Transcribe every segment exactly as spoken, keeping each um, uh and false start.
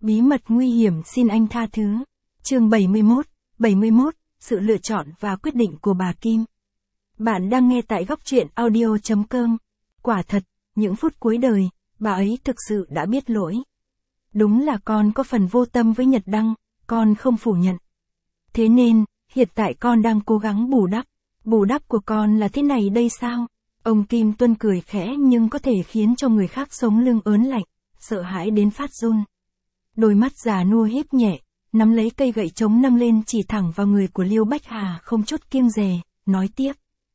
Bí mật nguy hiểm xin anh tha thứ. Chương bảy mươi mốt, bảy mươi mốt, sự lựa chọn và quyết định của bà Kim. Bạn đang nghe tại góc truyện audio chấm com. Quả thật, những phút cuối đời, bà ấy thực sự đã biết lỗi. Đúng là con có phần vô tâm với Nhật Đăng, con không phủ nhận. Thế nên, hiện tại con đang cố gắng bù đắp. Bù đắp của con là thế này đây sao? Ông Kim Tuân cười khẽ nhưng có thể khiến cho người khác sống lưng ớn lạnh, sợ hãi đến phát run. Đôi mắt già nua híp nhẹ, nắm lấy cây gậy chống nâng lên chỉ thẳng vào người của Liêu Bách Hà không chút kiêng dè, nói tiếp.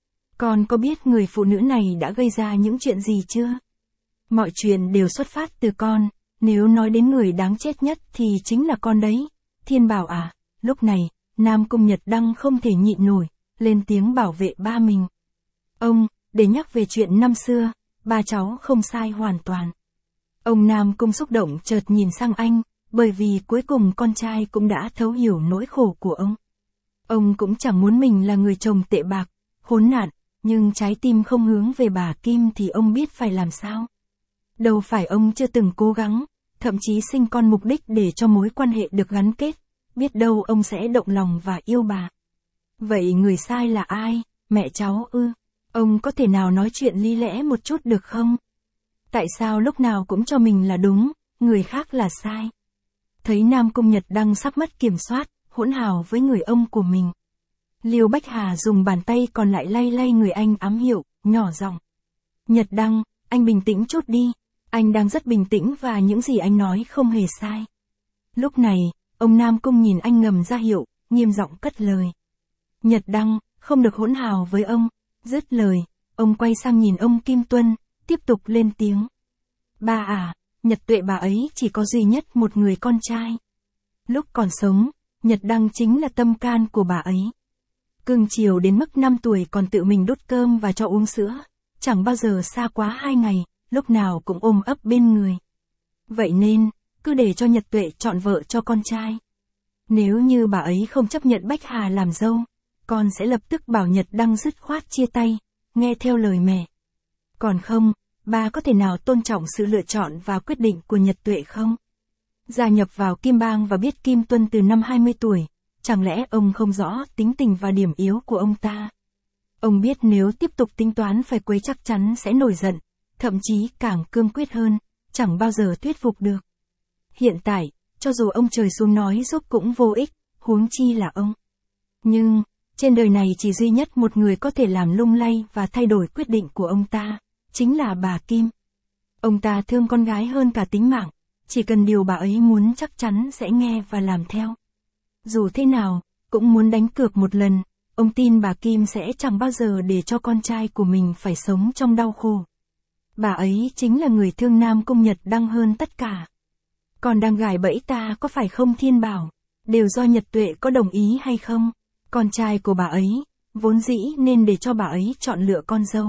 Con có biết người phụ nữ này đã gây ra những chuyện gì chưa? Mọi chuyện đều xuất phát từ con, nếu nói đến người đáng chết nhất thì chính là con đấy. Thiên Bảo à, lúc này, Nam Cung Nhật Đăng không thể nhịn nổi, lên tiếng bảo vệ ba mình. Ông, để nhắc về chuyện năm xưa, ba cháu không sai hoàn toàn. Ông Nam Cung xúc động chợt nhìn sang anh, bởi vì cuối cùng con trai cũng đã thấu hiểu nỗi khổ của ông. Ông cũng chẳng muốn mình là người chồng tệ bạc, khốn nạn, nhưng trái tim không hướng về bà Kim thì ông biết phải làm sao. Đâu phải ông chưa từng cố gắng, thậm chí sinh con mục đích để cho mối quan hệ được gắn kết, biết đâu ông sẽ động lòng và yêu bà. Vậy người sai là ai, mẹ cháu ư? Ông có thể nào nói chuyện lý lẽ một chút được không? Tại sao lúc nào cũng cho mình là đúng, người khác là sai? Thấy Nam Cung Nhật Đăng sắp mất kiểm soát, hỗn hào với người ông của mình. Liêu Bách Hà dùng bàn tay còn lại lay lay người anh ám hiệu, nhỏ giọng. Nhật Đăng, anh bình tĩnh chút đi, anh đang rất bình tĩnh và những gì anh nói không hề sai. Lúc này, ông Nam Cung nhìn anh ngầm ra hiệu, nghiêm giọng cất lời. Nhật Đăng, không được hỗn hào với ông. Dứt lời, ông quay sang nhìn ông Kim Tuân, tiếp tục lên tiếng. Ba à, Nhật Tuệ bà ấy chỉ có duy nhất một người con trai. Lúc còn sống, Nhật Đăng chính là tâm can của bà ấy. Cưng chiều đến mức năm tuổi còn tự mình đút cơm và cho uống sữa, chẳng bao giờ xa quá hai ngày, lúc nào cũng ôm ấp bên người. Vậy nên, cứ để cho Nhật Tuệ chọn vợ cho con trai. Nếu như bà ấy không chấp nhận Bách Hà làm dâu, con sẽ lập tức bảo Nhật Đăng dứt khoát chia tay, nghe theo lời mẹ. Còn không, ba có thể nào tôn trọng sự lựa chọn và quyết định của Nhật Tuệ không? Gia nhập vào Kim Bang và biết Kim Tuân từ năm hai mươi tuổi, chẳng lẽ ông không rõ tính tình và điểm yếu của ông ta? Ông biết nếu tiếp tục tính toán phải quấy chắc chắn sẽ nổi giận, thậm chí càng cương quyết hơn, chẳng bao giờ thuyết phục được. Hiện tại, cho dù ông trời xuống nói giúp cũng vô ích, huống chi là ông. Nhưng, trên đời này chỉ duy nhất một người có thể làm lung lay và thay đổi quyết định của ông ta, chính là bà Kim. Ông ta thương con gái hơn cả tính mạng, chỉ cần điều bà ấy muốn chắc chắn sẽ nghe và làm theo. Dù thế nào, cũng muốn đánh cược một lần, ông tin bà Kim sẽ chẳng bao giờ để cho con trai của mình phải sống trong đau khổ. Bà ấy chính là người thương Nam Cung Nhật Đăng hơn tất cả. Còn đang gài bẫy ta có phải không Thiên Bảo? Đều do Nhật Tuệ có đồng ý hay không? Con trai của bà ấy, vốn dĩ nên để cho bà ấy chọn lựa con dâu.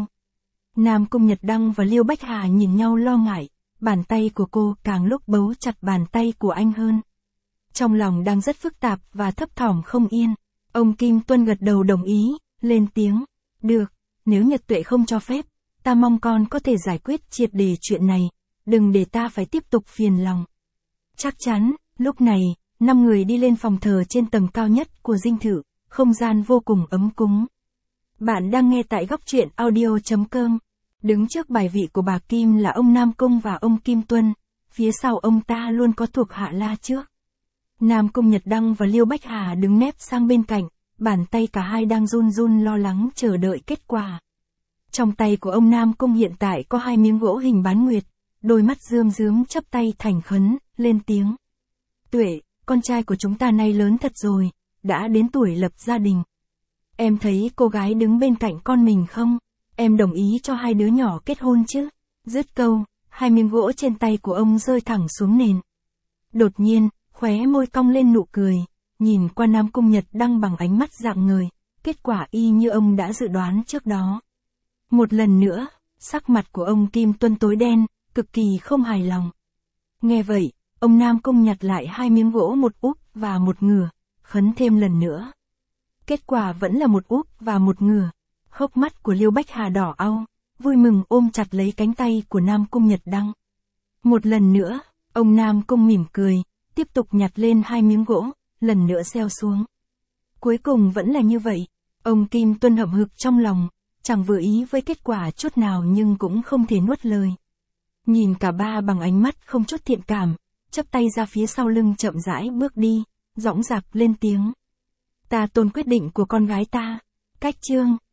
Nam Cung Nhật Đăng và Liêu Bách Hà nhìn nhau lo ngại, bàn tay của cô càng lúc bấu chặt bàn tay của anh hơn. Trong lòng đang rất phức tạp và thấp thỏm không yên, ông Kim Tuân gật đầu đồng ý, lên tiếng. Được, nếu Nhật Tuệ không cho phép, ta mong con có thể giải quyết triệt để chuyện này, đừng để ta phải tiếp tục phiền lòng. Chắc chắn, lúc này, năm người đi lên phòng thờ trên tầng cao nhất của dinh thự, không gian vô cùng ấm cúng. Bạn đang nghe tại góc truyện audio chấm com. Đứng trước bài vị của bà Kim là ông Nam Cung và ông Kim Tuân, phía sau ông ta luôn có thuộc hạ la trước. Nam Cung Nhật Đăng và Liêu Bách Hà đứng nép sang bên cạnh, bàn tay cả hai đang run run lo lắng chờ đợi kết quả. Trong tay của ông Nam Cung hiện tại có hai miếng gỗ hình bán nguyệt, đôi mắt rơm rớm chắp tay thành khấn, lên tiếng. Tuệ, con trai của chúng ta nay lớn thật rồi, đã đến tuổi lập gia đình. Em thấy cô gái đứng bên cạnh con mình không? Em đồng ý cho hai đứa nhỏ kết hôn chứ? Dứt câu, hai miếng gỗ trên tay của ông rơi thẳng xuống nền. Đột nhiên, khóe môi cong lên nụ cười, nhìn qua Nam Cung Nhật Đăng bằng ánh mắt rạng ngời, kết quả y như ông đã dự đoán trước đó. Một lần nữa, sắc mặt của ông Kim Tuân tối đen, cực kỳ không hài lòng. Nghe vậy, ông Nam Cung nhặt lại hai miếng gỗ một úp và một ngửa, khấn thêm lần nữa. Kết quả vẫn là một úp và một ngửa. Hốc mắt của Liêu Bách Hà đỏ au, vui mừng ôm chặt lấy cánh tay của Nam Cung Nhật Đăng. Một lần nữa, ông Nam Cung mỉm cười, tiếp tục nhặt lên hai miếng gỗ, lần nữa xeo xuống. Cuối cùng vẫn là như vậy. Ông Kim Tuân hậm hực trong lòng, chẳng vừa ý với kết quả chút nào nhưng cũng không thể nuốt lời. Nhìn cả ba bằng ánh mắt không chút thiện cảm, chắp tay ra phía sau lưng chậm rãi bước đi, dõng dạc lên tiếng. Ta tôn quyết định của con gái ta. Cách chương